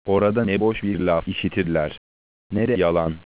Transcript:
Orada ne boş bir laf işitirler, ne de yalan.